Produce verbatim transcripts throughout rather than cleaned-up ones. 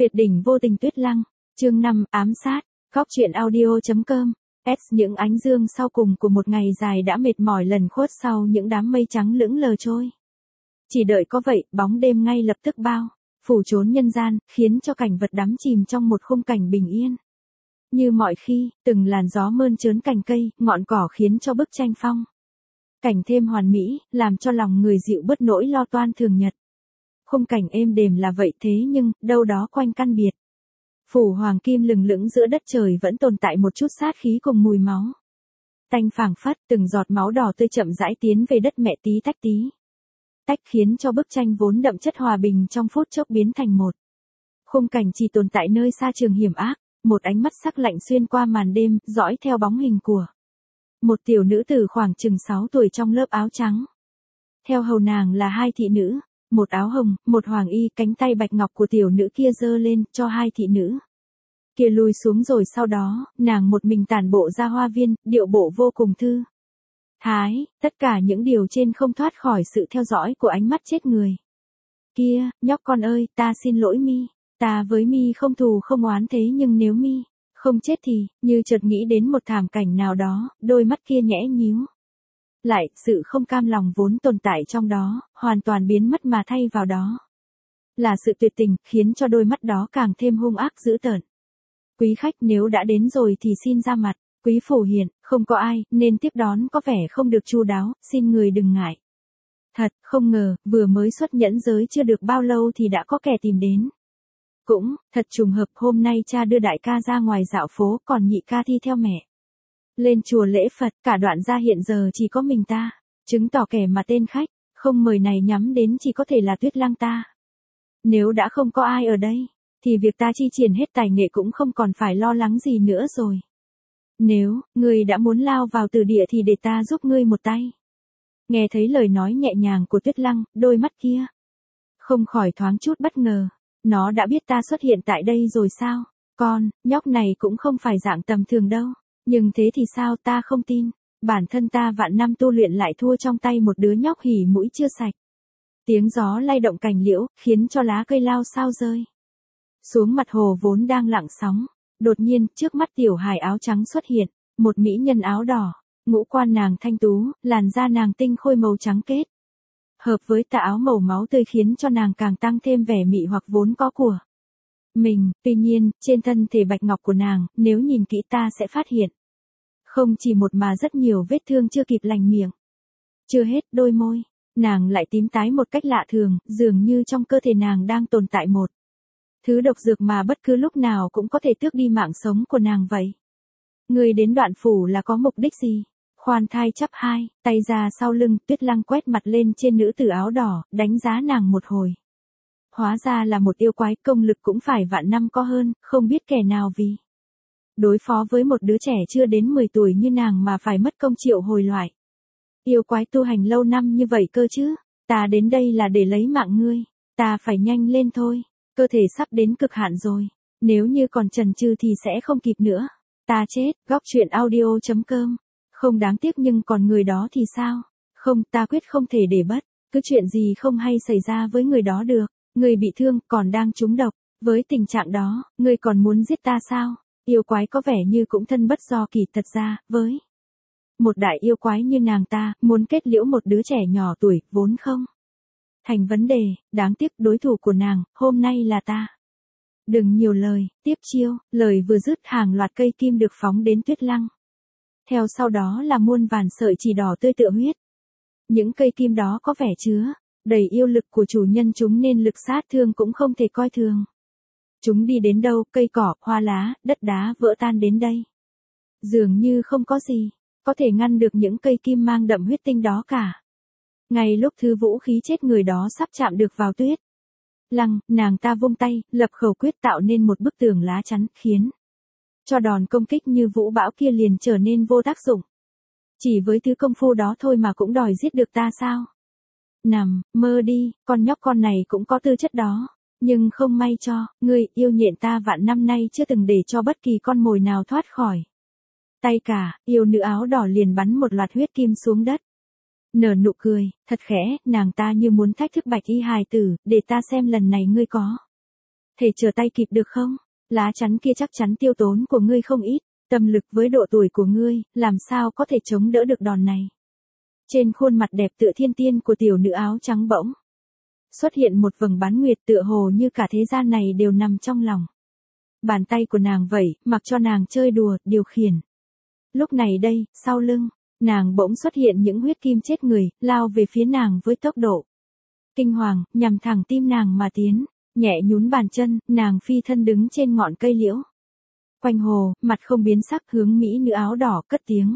Tuyệt đỉnh vô tình Tuyết Lăng, chương năm, ám sát, góc truyện audio chấm com. S những ánh dương sau cùng của một ngày dài đã mệt mỏi lần khuất sau những đám mây trắng lững lờ trôi. Chỉ đợi có vậy, bóng đêm ngay lập tức bao phủ trốn nhân gian, khiến cho cảnh vật đắm chìm trong một khung cảnh bình yên. Như mọi khi, từng làn gió mơn trớn cành cây, ngọn cỏ khiến cho bức tranh phong cảnh thêm hoàn mỹ, làm cho lòng người dịu bớt nỗi lo toan thường nhật. Khung cảnh êm đềm là vậy thế nhưng, đâu đó quanh căn biệt phủ hoàng kim lừng lững giữa đất trời vẫn tồn tại một chút sát khí cùng mùi máu tanh phảng phất, từng giọt máu đỏ tươi chậm rãi tiến về đất mẹ tí tách tí tách, khiến cho bức tranh vốn đậm chất hòa bình trong phút chốc biến thành một khung cảnh chỉ tồn tại nơi xa trường hiểm ác. Một ánh mắt sắc lạnh xuyên qua màn đêm, dõi theo bóng hình của một tiểu nữ tử khoảng chừng sáu tuổi trong lớp áo trắng. Theo hầu nàng là hai thị nữ, một áo hồng, một hoàng y, cánh tay bạch ngọc của tiểu nữ kia giơ lên cho hai thị nữ kia lùi xuống, rồi sau đó, nàng một mình tản bộ ra hoa viên, điệu bộ vô cùng thư thái. Tất cả những điều trên không thoát khỏi sự theo dõi của ánh mắt chết người kia. Nhóc con ơi, ta xin lỗi mi. Ta với mi không thù không oán, thế nhưng nếu mi không chết thì, như chợt nghĩ đến một thảm cảnh nào đó, đôi mắt kia nhẽ nhíu lại, sự không cam lòng vốn tồn tại trong đó, hoàn toàn biến mất mà thay vào đó là sự tuyệt tình, khiến cho đôi mắt đó càng thêm hung ác dữ tợn. Quý khách nếu đã đến rồi thì xin ra mặt, quý phủ hiện, không có ai, nên tiếp đón có vẻ không được chu đáo, xin người đừng ngại. Thật, không ngờ, vừa mới xuất nhẫn giới chưa được bao lâu thì đã có kẻ tìm đến. Cũng, thật trùng hợp, hôm nay cha đưa đại ca ra ngoài dạo phố, còn nhị ca thi theo mẹ lên chùa lễ Phật, cả đoạn gia hiện giờ chỉ có mình ta, chứng tỏ kẻ mà tên khách không mời này nhắm đến chỉ có thể là Tuyết Lăng ta. Nếu đã không có ai ở đây, thì việc ta chi triển hết tài nghệ cũng không còn phải lo lắng gì nữa rồi. Nếu, ngươi đã muốn lao vào từ địa thì để ta giúp ngươi một tay. Nghe thấy lời nói nhẹ nhàng của Tuyết Lăng, đôi mắt kia không khỏi thoáng chút bất ngờ. Nó đã biết ta xuất hiện tại đây rồi sao? Con, nhóc này cũng không phải dạng tầm thường đâu. Nhưng thế thì sao, ta không tin. Bản thân ta vạn năm tu luyện lại thua trong tay một đứa nhóc hỉ mũi chưa sạch. Tiếng gió lay động cành liễu, khiến cho lá cây lao sao rơi xuống mặt hồ vốn đang lặng sóng. Đột nhiên, trước mắt tiểu hài áo trắng xuất hiện, một mỹ nhân áo đỏ, ngũ quan nàng thanh tú, làn da nàng tinh khôi màu trắng kết hợp với tà áo màu máu tươi, khiến cho nàng càng tăng thêm vẻ mị hoặc vốn có của mình. Tuy nhiên, trên thân thể bạch ngọc của nàng, nếu nhìn kỹ ta sẽ phát hiện không chỉ một mà rất nhiều vết thương chưa kịp lành miệng. Chưa hết, đôi môi nàng lại tím tái một cách lạ thường, dường như trong cơ thể nàng đang tồn tại một thứ độc dược mà bất cứ lúc nào cũng có thể tước đi mạng sống của nàng vậy. Người đến Đoạn phủ là có mục đích gì? Khoan thai chắp hai tay ra sau lưng, Tuyết Lăng quét mặt lên trên nữ tử áo đỏ, đánh giá nàng một hồi. Hóa ra là một yêu quái, công lực cũng phải vạn năm có hơn, không biết kẻ nào vì đối phó với một đứa trẻ chưa đến mười tuổi như nàng mà phải mất công triệu hồi loại yêu quái tu hành lâu năm như vậy cơ chứ. Ta đến đây là để lấy mạng ngươi, ta phải nhanh lên thôi, cơ thể sắp đến cực hạn rồi, nếu như còn chần chừ thì sẽ không kịp nữa. Ta chết. Góc truyện audio chấm com. Không đáng tiếc, nhưng còn người đó thì sao? Không, ta quyết không thể để bất cứ chuyện gì không hay xảy ra với người đó được. Người bị thương, còn đang trúng độc. Với tình trạng đó, ngươi còn muốn giết ta sao? Yêu quái có vẻ như cũng thân bất do kỳ. Thật ra, với một đại yêu quái như nàng ta, muốn kết liễu một đứa trẻ nhỏ tuổi, vốn không thành vấn đề. Đáng tiếc đối thủ của nàng, hôm nay là ta. Đừng nhiều lời, tiếp chiêu. Lời vừa dứt, hàng loạt cây kim được phóng đến Tuyết Lăng. Theo sau đó là muôn vàn sợi chỉ đỏ tươi tựa huyết. Những cây kim đó có vẻ chứa đầy yêu lực của chủ nhân chúng, nên lực sát thương cũng không thể coi thường. Chúng đi đến đâu, cây cỏ, hoa lá, đất đá vỡ tan đến đây. Dường như không có gì có thể ngăn được những cây kim mang đậm huyết tinh đó cả. Ngay lúc thứ vũ khí chết người đó sắp chạm được vào Tuyết Lăng, nàng ta vung tay, lập khẩu quyết tạo nên một bức tường lá chắn, khiến cho đòn công kích như vũ bão kia liền trở nên vô tác dụng. Chỉ với thứ công phu đó thôi mà cũng đòi giết được ta sao? Nằm mơ đi, con nhóc con này cũng có tư chất đó. Nhưng không may cho, ngươi, yêu nhện ta vạn năm nay chưa từng để cho bất kỳ con mồi nào thoát khỏi tay cả. Yêu nữ áo đỏ liền bắn một loạt huyết kim xuống đất. Nở nụ cười, thật khẽ, nàng ta như muốn thách thức bạch y hài tử, để ta xem lần này ngươi có thể trở tay kịp được không? Lá chắn kia chắc chắn tiêu tốn của ngươi không ít, tâm lực với độ tuổi của ngươi, làm sao có thể chống đỡ được đòn này. Trên khuôn mặt đẹp tựa thiên tiên của tiểu nữ áo trắng bỗng xuất hiện một vầng bán nguyệt, tựa hồ như cả thế gian này đều nằm trong lòng. Bàn tay của nàng vẩy, mặc cho nàng chơi đùa, điều khiển. Lúc này đây, sau lưng, nàng bỗng xuất hiện những huyết kim chết người, lao về phía nàng với tốc độ kinh hoàng, nhằm thẳng tim nàng mà tiến. Nhẹ nhún bàn chân, nàng phi thân đứng trên ngọn cây liễu. Quanh hồ, mặt không biến sắc, hướng mỹ nữ áo đỏ cất tiếng.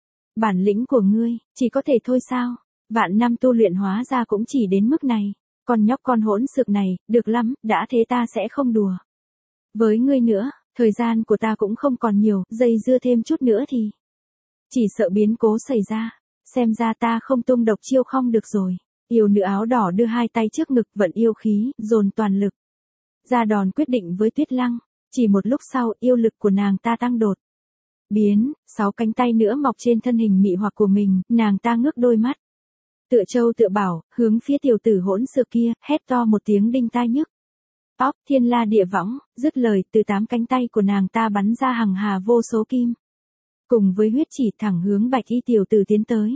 Bản lĩnh của ngươi, chỉ có thể thôi sao? Vạn năm tu luyện hóa ra cũng chỉ đến mức này. Con nhóc con hỗn xược này, được lắm, đã thế ta sẽ không đùa với ngươi nữa, thời gian của ta cũng không còn nhiều, dây dưa thêm chút nữa thì chỉ sợ biến cố xảy ra. Xem ra ta không tung độc chiêu không được rồi. Yêu nữ áo đỏ đưa hai tay trước ngực, vận yêu khí, dồn toàn lực ra đòn quyết định với Tuyết Lăng. Chỉ một lúc sau, yêu lực của nàng ta tăng đột biến, sáu cánh tay nữa mọc trên thân hình mị hoặc của mình, nàng ta ngước đôi mắt tựa châu tựa bảo, hướng phía tiểu tử hỗn xược kia, hét to một tiếng đinh tai nhức óc, thiên la địa võng. Dứt lời, từ tám cánh tay của nàng ta bắn ra hằng hà vô số kim, cùng với huyết chỉ thẳng hướng bạch y tiểu tử tiến tới.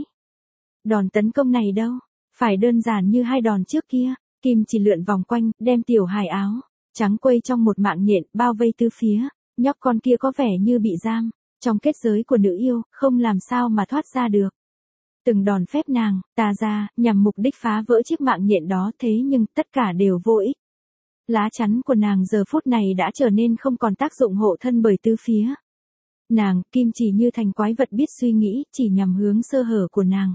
Đòn tấn công này đâu phải đơn giản như hai đòn trước kia, kim chỉ lượn vòng quanh, đem tiểu hài áo trắng quây trong một mạng nhện, bao vây tứ phía. Nhóc con kia có vẻ như bị giam trong kết giới của nữ yêu, không làm sao mà thoát ra được. Từng đòn phép nàng tà ra, nhằm mục đích phá vỡ chiếc mạng nhện đó, thế nhưng tất cả đều vô ích. Lá chắn của nàng giờ phút này đã trở nên không còn tác dụng hộ thân bởi tứ phía. Nàng, kim chỉ như thành quái vật biết suy nghĩ, chỉ nhằm hướng sơ hở của nàng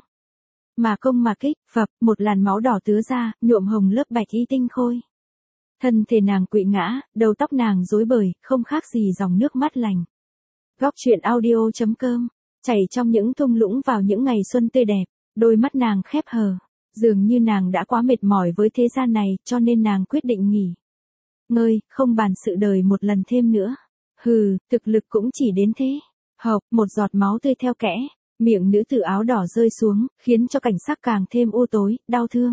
mà công mà kích, phập, một làn máu đỏ tứa ra, nhuộm hồng lớp bạch y tinh khôi. Thân thể nàng quỵ ngã, đầu tóc nàng rối bời, không khác gì dòng nước mắt lành. Góc truyện audio chấm com, chảy trong những thung lũng vào những ngày xuân tươi đẹp, đôi mắt nàng khép hờ. Dường như nàng đã quá mệt mỏi với thế gian này, cho nên nàng quyết định nghỉ ngơi, không bàn sự đời một lần thêm nữa. Hừ, thực lực cũng chỉ đến thế. Hộc, một giọt máu tươi theo kẽ miệng nữ tử áo đỏ rơi xuống, khiến cho cảnh sắc càng thêm u tối, đau thương.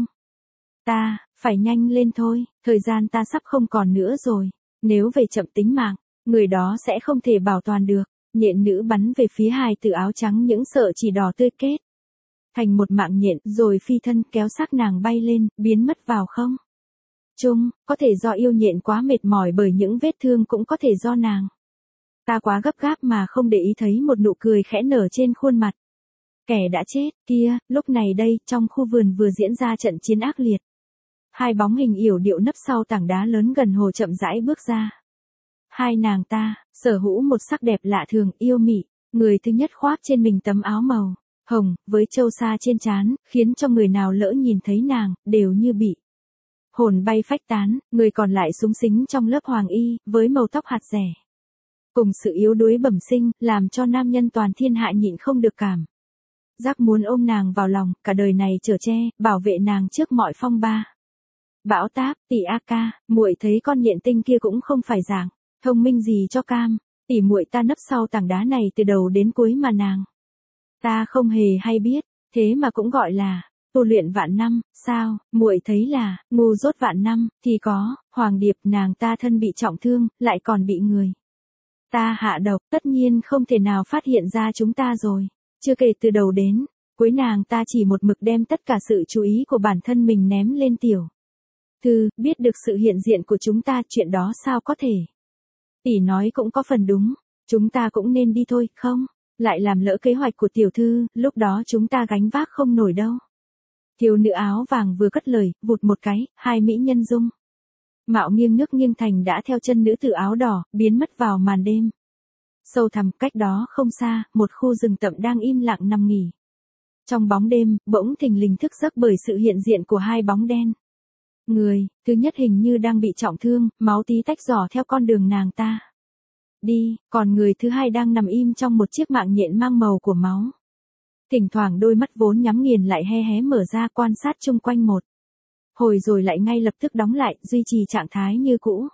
Ta, phải nhanh lên thôi, thời gian ta sắp không còn nữa rồi. Nếu về chậm tính mạng, người đó sẽ không thể bảo toàn được. Nhện nữ bắn về phía hài tử áo trắng những sợi chỉ đỏ tươi kết thành một mạng nhện, rồi phi thân kéo xác nàng bay lên, biến mất vào không trung. Có thể do yêu nhện quá mệt mỏi bởi những vết thương, cũng có thể do nàng ta quá gấp gáp mà không để ý thấy một nụ cười khẽ nở trên khuôn mặt kẻ đã chết kia. Lúc này đây, trong khu vườn vừa diễn ra trận chiến ác liệt. Hai bóng hình yểu điệu nấp sau tảng đá lớn gần hồ chậm rãi bước ra. Hai nàng ta sở hữu một sắc đẹp lạ thường, yêu mị. Người thứ nhất khoác trên mình tấm áo màu hồng với châu sa trên trán, khiến cho người nào lỡ nhìn thấy nàng đều như bị hồn bay phách tán. Người còn lại súng xính trong lớp hoàng y, với màu tóc hạt rẻ cùng sự yếu đuối bẩm sinh, làm cho nam nhân toàn thiên hạ nhịn không được cảm giác muốn ôm nàng vào lòng, cả đời này chở che, bảo vệ nàng trước mọi phong ba bão táp. Tỷ a ca, muội thấy con nhện tinh kia cũng không phải dạng thông minh gì cho cam. Tỷ muội ta nấp sau tảng đá này từ đầu đến cuối mà nàng ta không hề hay biết, thế mà cũng gọi là tu luyện vạn năm. Sao, muội thấy là ngu dốt vạn năm thì có. Hoàng điệp, nàng ta thân bị trọng thương, lại còn bị người ta hạ độc, tất nhiên không thể nào phát hiện ra chúng ta rồi. Chưa kể từ đầu đến cuối, nàng ta chỉ một mực đem tất cả sự chú ý của bản thân mình ném lên tiểu thư. Biết được sự hiện diện của chúng ta, chuyện đó sao có thể. Tỷ nói cũng có phần đúng, chúng ta cũng nên đi thôi, không lại làm lỡ kế hoạch của tiểu thư, lúc đó chúng ta gánh vác không nổi đâu. Thiếu nữ áo vàng vừa cất lời, vụt một cái, hai mỹ nhân dung mạo nghiêng nước nghiêng thành đã theo chân nữ tử áo đỏ, biến mất vào màn đêm sâu thẳm. Cách đó không xa, một khu rừng tậm đang im lặng nằm nghỉ trong bóng đêm, bỗng thình lình thức giấc bởi sự hiện diện của hai bóng đen. Người thứ nhất hình như đang bị trọng thương, máu tí tách rỏ theo con đường nàng ta đi, còn người thứ hai đang nằm im trong một chiếc mạng nhện mang màu của máu. Thỉnh thoảng đôi mắt vốn nhắm nghiền lại hé hé mở ra, quan sát chung quanh một hồi rồi lại ngay lập tức đóng lại, duy trì trạng thái như cũ.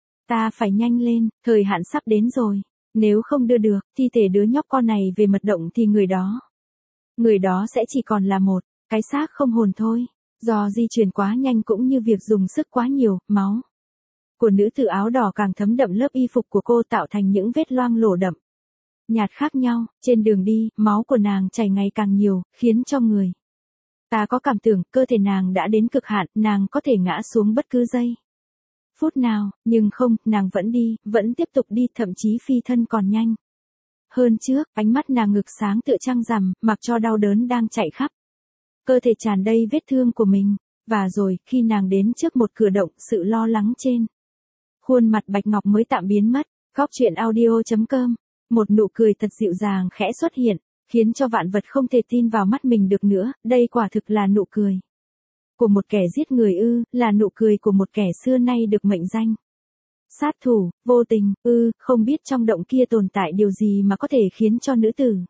Ta phải nhanh lên, thời hạn sắp đến rồi. Nếu không đưa được thi thể đứa nhóc con này về mật động thì người đó người đó sẽ chỉ còn là một cái xác không hồn thôi. Do di chuyển quá nhanh cũng như việc dùng sức quá nhiều, máu của nữ tử áo đỏ càng thấm đậm lớp y phục của cô, tạo thành những vết loang lổ đậm nhạt khác nhau. Trên đường đi, máu của nàng chảy ngày càng nhiều, khiến cho người ta có cảm tưởng cơ thể nàng đã đến cực hạn, nàng có thể ngã xuống bất cứ giây phút nào, nhưng không, nàng vẫn đi, vẫn tiếp tục đi, thậm chí phi thân còn nhanh hơn trước. Ánh mắt nàng ngực sáng tựa trăng rằm, mặc cho đau đớn đang chạy khắp cơ thể tràn đầy vết thương của mình. Và rồi, khi nàng đến trước một cửa động, sự lo lắng trên khuôn mặt Bạch Ngọc mới tạm biến mất. Góc truyện audio chấm com. Một nụ cười thật dịu dàng khẽ xuất hiện, khiến cho vạn vật không thể tin vào mắt mình được nữa. Đây quả thực là nụ cười của một kẻ giết người ư, là nụ cười của một kẻ xưa nay được mệnh danh sát thủ, vô tình ư, không biết trong động kia tồn tại điều gì mà có thể khiến cho nữ tử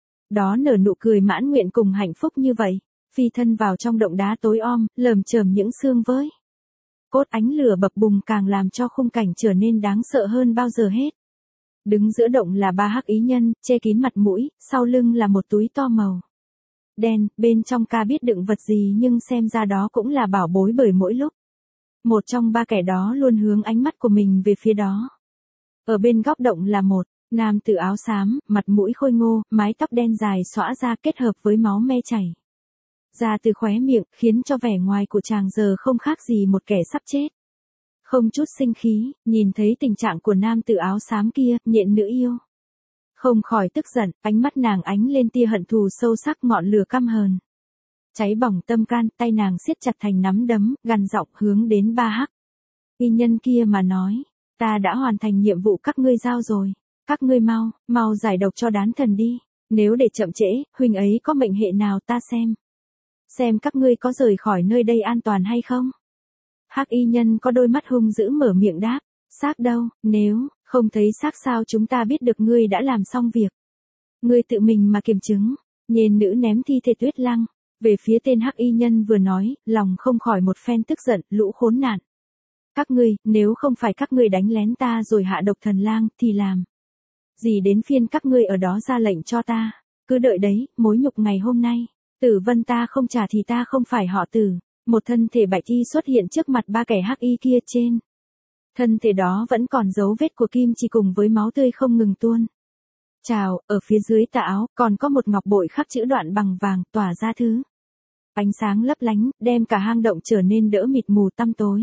đó nở nụ cười mãn nguyện cùng hạnh phúc như vậy. Phi thân vào trong động đá tối om, lởm chởm những xương với cốt, ánh lửa bập bùng càng làm cho khung cảnh trở nên đáng sợ hơn bao giờ hết. Đứng giữa động là ba hắc ý nhân, che kín mặt mũi, sau lưng là một túi to màu đen, bên trong ca biết đựng vật gì nhưng xem ra đó cũng là bảo bối, bởi mỗi lúc một trong ba kẻ đó luôn hướng ánh mắt của mình về phía đó. Ở bên góc động là một nam tử áo xám, mặt mũi khôi ngô, mái tóc đen dài xõa ra kết hợp với máu me chảy ra từ khóe miệng, khiến cho vẻ ngoài của chàng giờ không khác gì một kẻ sắp chết. Không chút sinh khí, nhìn thấy tình trạng của nam tử áo xám kia, nhện nữ yêu không khỏi tức giận, ánh mắt nàng ánh lên tia hận thù sâu sắc, ngọn lửa căm hờn cháy bỏng tâm can, tay nàng siết chặt thành nắm đấm, gằn giọng hướng đến ba hắc y nhân kia mà nói, ta đã hoàn thành nhiệm vụ các ngươi giao rồi, các ngươi mau, mau giải độc cho đán thần đi, nếu để chậm trễ, huynh ấy có mệnh hệ nào ta xem, xem các ngươi có rời khỏi nơi đây an toàn hay không. Hắc y nhân có đôi mắt hung dữ mở miệng đáp, xác đâu, nếu không thấy xác sao chúng ta biết được ngươi đã làm xong việc. Ngươi tự mình mà kiểm chứng. Nhện nữ ném thi thể Tuyết Lăng về phía tên hắc y nhân vừa nói, lòng không khỏi một phen tức giận, lũ khốn nạn. Các ngươi, nếu không phải các ngươi đánh lén ta rồi hạ độc thần lang, thì làm gì đến phiên các ngươi ở đó ra lệnh cho ta, cứ đợi đấy, mối nhục ngày hôm nay, Tử Vân ta không trả thì ta không phải họ Tử. Một thân thể bạch y xuất hiện trước mặt ba kẻ hắc y kia, trên thân thể đó vẫn còn dấu vết của kim chỉ cùng với máu tươi không ngừng tuôn trào, ở phía dưới tà áo còn có một ngọc bội khắc chữ đoạn bằng vàng, tỏa ra thứ ánh sáng lấp lánh, đem cả hang động trở nên đỡ mịt mù tăm tối.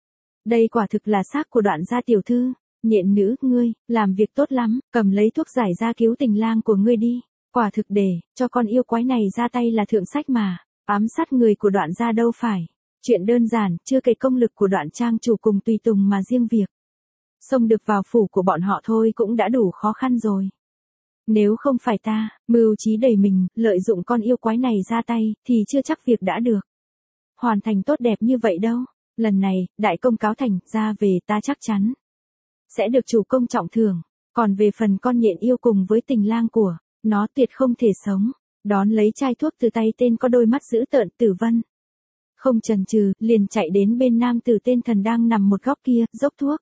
Đây quả thực là xác của Đoạn gia tiểu thư. Nhện nữ, ngươi làm việc tốt lắm, cầm lấy thuốc giải ra cứu tình lang của ngươi đi. Quả thực để cho con yêu quái này ra tay là thượng sách mà. Ám sát người của Đoạn gia đâu phải chuyện đơn giản, chưa kể công lực của Đoạn trang chủ cùng tùy tùng, mà riêng việc xông được vào phủ của bọn họ thôi cũng đã đủ khó khăn rồi. Nếu không phải ta, mưu trí đầy mình, lợi dụng con yêu quái này ra tay, thì chưa chắc việc đã được hoàn thành tốt đẹp như vậy đâu. Lần này, đại công cáo thành ra về, ta chắc chắn sẽ được chủ công trọng thưởng. Còn về phần con nhện yêu cùng với tình lang của nó, tuyệt không thể sống. Đón lấy chai thuốc từ tay tên có đôi mắt dữ tợn, Tử Vân không chần chừ, liền chạy đến bên nam tử tên Thần đang nằm một góc kia, dốc thuốc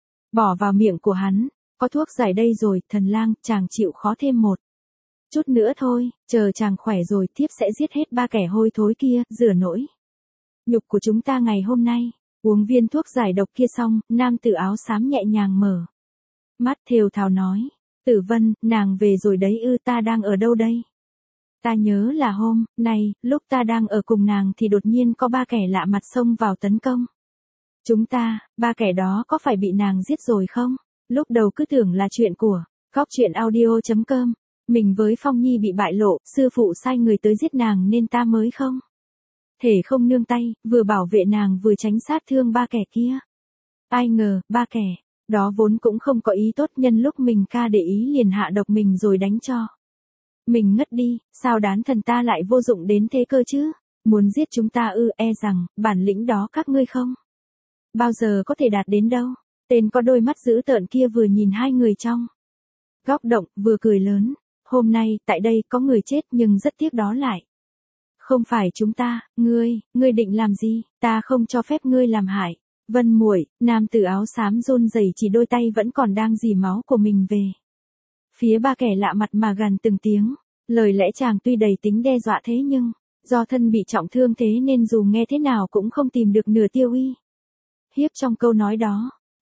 bỏ vào miệng của hắn. Có thuốc giải đây rồi, Thần lang, chàng chịu khó thêm một chút nữa thôi, chờ chàng khỏe rồi thiếp sẽ giết hết ba kẻ hôi thối kia, rửa nỗi nhục của chúng ta ngày hôm nay. Uống viên thuốc giải độc kia xong, nam tử áo xám nhẹ nhàng mở mắt, thều thào nói, Tử Vân, nàng về rồi đấy ư? Ta đang ở đâu đây? Ta nhớ là hôm nay, lúc ta đang ở cùng nàng thì đột nhiên có ba kẻ lạ mặt xông vào tấn công chúng ta. Ba kẻ đó có phải bị nàng giết rồi không? Lúc đầu cứ tưởng là chuyện của góc truyện audio chấm com. Mình với Phong Nhi bị bại lộ, sư phụ sai người tới giết nàng nên ta mới không thể không nương tay, vừa bảo vệ nàng vừa tránh sát thương ba kẻ kia. Ai ngờ, ba kẻ đó vốn cũng không có ý tốt, nhân lúc mình ca để ý liền hạ độc mình rồi đánh cho mình ngất đi. Sao đán thần ta lại vô dụng đến thế cơ chứ? Muốn giết chúng ta ư? E rằng bản lĩnh đó các ngươi không bao giờ có thể đạt đến đâu. Tên có đôi mắt dữ tợn kia vừa nhìn hai người trong góc động, vừa cười lớn. Hôm nay, tại đây có người chết, nhưng rất tiếc đó lại không phải chúng ta. Ngươi, ngươi định làm gì? Ta không cho phép ngươi làm hại Vân muội. Nam tử áo xám run rẩy chỉ đôi tay vẫn còn đang rỉ máu của mình về phía ba kẻ lạ mặt mà gằn từng tiếng. Lời lẽ chàng tuy đầy tính đe dọa thế nhưng do thân bị trọng thương thế nên dù nghe thế nào cũng không tìm được nửa tiêu uy hiếp trong câu nói đó.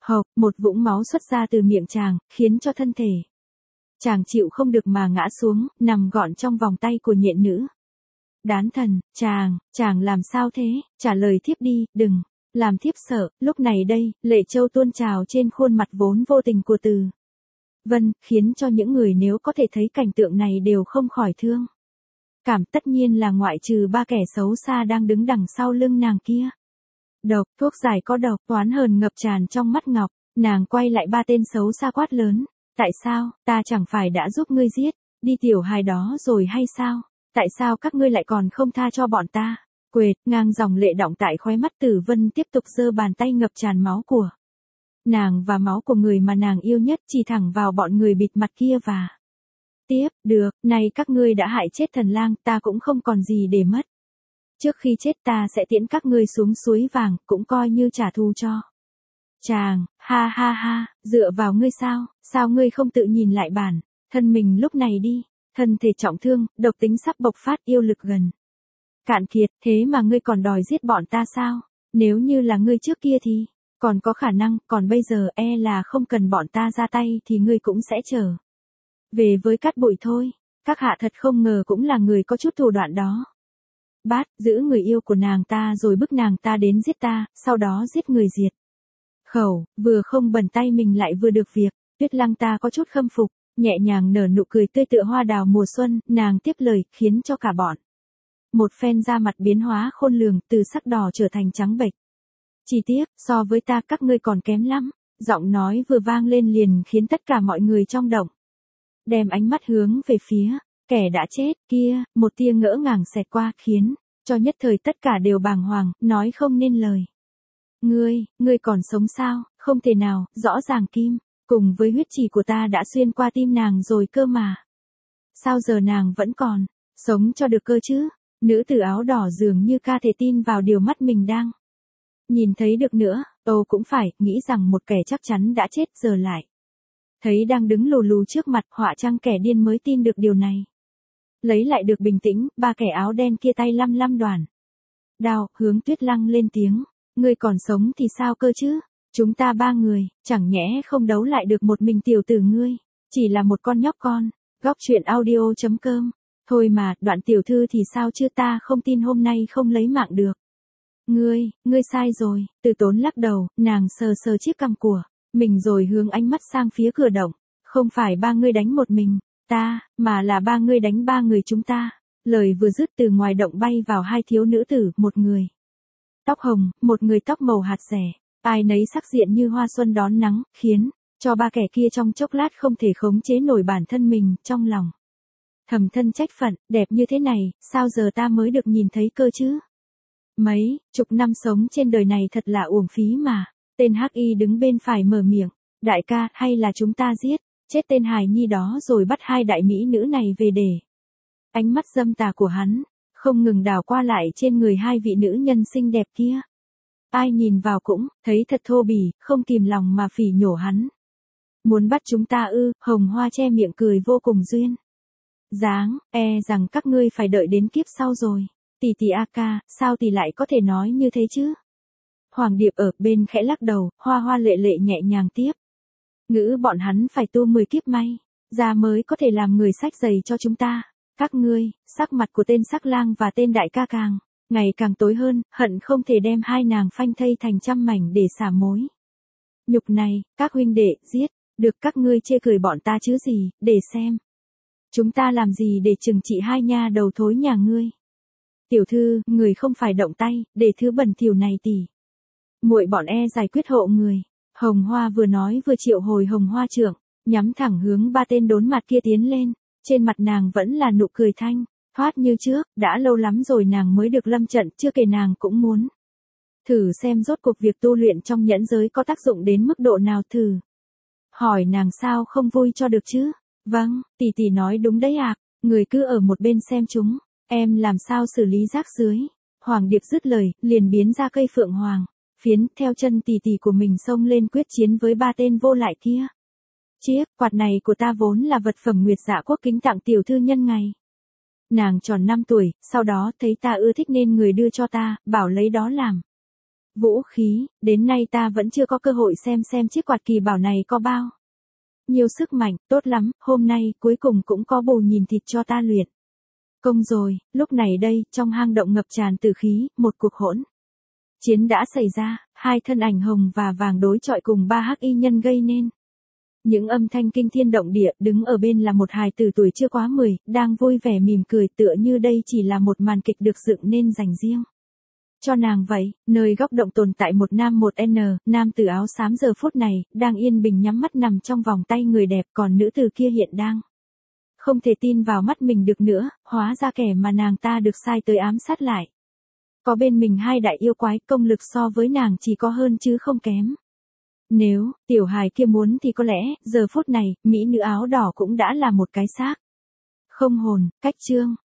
Hộc, một vũng máu xuất ra từ miệng chàng, khiến cho thân thể chàng chịu không được mà ngã xuống, nằm gọn trong vòng tay của nhện nữ. Đán thần, chàng, chàng làm sao thế, trả lời thiếp đi, đừng, làm thiếp sợ. Lúc này đây, lệ châu tuôn trào trên khuôn mặt vốn vô tình của Từ Vân, khiến cho những người nếu có thể thấy cảnh tượng này đều không khỏi thương cảm, tất nhiên là ngoại trừ ba kẻ xấu xa đang đứng đằng sau lưng nàng kia. Độc, thuốc giải có độc, oán hờn ngập tràn trong mắt Ngọc, nàng quay lại ba tên xấu xa quát lớn, tại sao, ta chẳng phải đã giúp ngươi giết, đi tiểu hài đó rồi hay sao, tại sao các ngươi lại còn không tha cho bọn ta, quệt, ngang dòng lệ đọng tại khóe mắt Tử Vân tiếp tục giơ bàn tay ngập tràn máu của nàng và máu của người mà nàng yêu nhất chỉ thẳng vào bọn người bịt mặt kia và tiếp, được, này các ngươi đã hại chết thần lang, ta cũng không còn gì để mất. Trước khi chết ta sẽ tiễn các ngươi xuống suối vàng, cũng coi như trả thù cho chàng, ha ha ha, dựa vào ngươi sao, sao ngươi không tự nhìn lại bản thân mình lúc này đi, thân thể trọng thương, độc tính sắp bộc phát, yêu lực gần cạn kiệt, thế mà ngươi còn đòi giết bọn ta sao, nếu như là ngươi trước kia thì còn có khả năng, còn bây giờ e là không cần bọn ta ra tay thì ngươi cũng sẽ trở về với cát bụi thôi. Các hạ thật không ngờ cũng là người có chút thủ đoạn đó. Bát, giữ người yêu của nàng ta rồi bức nàng ta đến giết ta, sau đó giết người diệt khẩu, vừa không bẩn tay mình lại vừa được việc. Tuyết Lăng ta có chút khâm phục, nhẹ nhàng nở nụ cười tươi tựa hoa đào mùa xuân, nàng tiếp lời, khiến cho cả bọn một phen da mặt biến hóa khôn lường, từ sắc đỏ trở thành trắng bệch. Chỉ tiếc, so với ta các ngươi còn kém lắm. Giọng nói vừa vang lên liền khiến tất cả mọi người trong động đem ánh mắt hướng về phía kẻ đã chết kia, một tia ngỡ ngàng xẹt qua, khiến cho nhất thời tất cả đều bàng hoàng, nói không nên lời. Ngươi, ngươi còn sống sao? Không thể nào, rõ ràng kim cùng với huyết chỉ của ta đã xuyên qua tim nàng rồi cơ mà. Sao giờ nàng vẫn còn sống cho được cơ chứ? Nữ tử áo đỏ dường như ca thể tin vào điều mắt mình đang nhìn thấy được nữa. Ồ cũng phải, nghĩ rằng một kẻ chắc chắn đã chết giờ lại thấy đang đứng lù lù trước mặt, họa chăng kẻ điên mới tin được điều này. Lấy lại được bình tĩnh, ba kẻ áo đen kia tay lăm lăm đoàn đao, hướng Tuyết Lăng lên tiếng, ngươi còn sống thì sao cơ chứ? Chúng ta ba người, chẳng nhẽ không đấu lại được một mình tiểu tử ngươi, chỉ là một con nhóc con. Góc truyện audio chấm com. Thôi mà, Đoạn tiểu thư thì sao chứ, ta không tin hôm nay không lấy mạng được. Ngươi, ngươi sai rồi. Từ Tốn lắc đầu, nàng sờ sờ chiếc cằm của mình rồi hướng ánh mắt sang phía cửa động. Không phải ba ngươi đánh một mình ta, mà là ba ngươi đánh ba người chúng ta. Lời vừa dứt từ ngoài động bay vào hai thiếu nữ tử, một người tóc hồng, một người tóc màu hạt rẻ. Ai nấy sắc diện như hoa xuân đón nắng, khiến cho ba kẻ kia trong chốc lát không thể khống chế nổi bản thân mình, trong lòng thầm thân trách phận, đẹp như thế này, sao giờ ta mới được nhìn thấy cơ chứ? Mấy chục năm sống trên đời này thật là uổng phí mà. Tên Hắc Y đứng bên phải mở miệng, đại ca, hay là chúng ta giết chết tên hài nhi đó rồi bắt hai đại mỹ nữ này về để. Ánh mắt dâm tà của hắn không ngừng đảo qua lại trên người hai vị nữ nhân xinh đẹp kia. Ai nhìn vào cũng thấy thật thô bỉ, không kìm lòng mà phỉ nhổ hắn. Muốn bắt chúng ta ư? Hồng Hoa che miệng cười vô cùng duyên dáng, e rằng các ngươi phải đợi đến kiếp sau rồi. Tỷ tỷ a ca, sao tỷ lại có thể nói như thế chứ? Hoàng Điệp ở bên khẽ lắc đầu, Hoa Hoa lệ lệ nhẹ nhàng tiếp. Ngữ bọn hắn phải tu mười kiếp may ra mới có thể làm người sách giày cho chúng ta. Các ngươi, sắc mặt của tên sắc lang và tên đại ca càng ngày càng tối hơn, hận không thể đem hai nàng phanh thây thành trăm mảnh để xả mối nhục này. Các huynh đệ, giết được các ngươi chê cười bọn ta chứ gì, để xem chúng ta làm gì để trừng trị hai nha đầu thối nhà ngươi. Tiểu thư, người không phải động tay để thứ bẩn thỉu này tỷ muội bọn e giải quyết hộ người. Hồng Hoa vừa nói vừa triệu hồi Hồng Hoa trưởng, nhắm thẳng hướng ba tên đốn mặt kia tiến lên. Trên mặt nàng vẫn là nụ cười thanh thoát như trước, đã lâu lắm rồi nàng mới được lâm trận, chưa kể nàng cũng muốn thử xem rốt cuộc việc tu luyện trong nhẫn giới có tác dụng đến mức độ nào. Thử hỏi nàng sao không vui cho được chứ? Vâng, tỷ tỷ nói đúng đấy ạ. À. Người cứ ở một bên xem chúng, em làm sao xử lý rác dưới. Hoàng Điệp dứt lời, liền biến ra cây phượng hoàng phiến, theo chân tỷ tỷ của mình xông lên quyết chiến với ba tên vô lại kia. Chiếc quạt này của ta vốn là vật phẩm Nguyệt Dạ Quốc kính tặng tiểu thư nhân ngày nàng tròn năm tuổi, sau đó thấy ta ưa thích nên người đưa cho ta, bảo lấy đó làm Vũ khí, đến nay ta vẫn chưa có cơ hội xem xem chiếc quạt kỳ bảo này có bao nhiều sức mạnh, tốt lắm, hôm nay cuối cùng cũng có bồ nhìn thịt cho ta luyện công rồi. Lúc này đây, trong hang động ngập tràn tử khí, một cuộc hỗn chiến đã xảy ra, hai thân ảnh hồng và vàng đối chọi cùng ba hắc y nhân gây nên những âm thanh kinh thiên động địa. Đứng ở bên là một hài tử tuổi chưa quá mười, đang vui vẻ mỉm cười tựa như đây chỉ là một màn kịch được dựng nên dành riêng cho nàng vậy. Nơi góc động tồn tại một nam một N, nam tử áo xám giờ phút này, đang yên bình nhắm mắt nằm trong vòng tay người đẹp, còn nữ tử kia hiện đang không thể tin vào mắt mình được nữa, hóa ra kẻ mà nàng ta được sai tới ám sát lại có bên mình hai đại yêu quái, công lực so với nàng chỉ có hơn chứ không kém. Nếu tiểu hài kia muốn thì có lẽ, giờ phút này, mỹ nữ áo đỏ cũng đã là một cái xác không hồn. Cách chương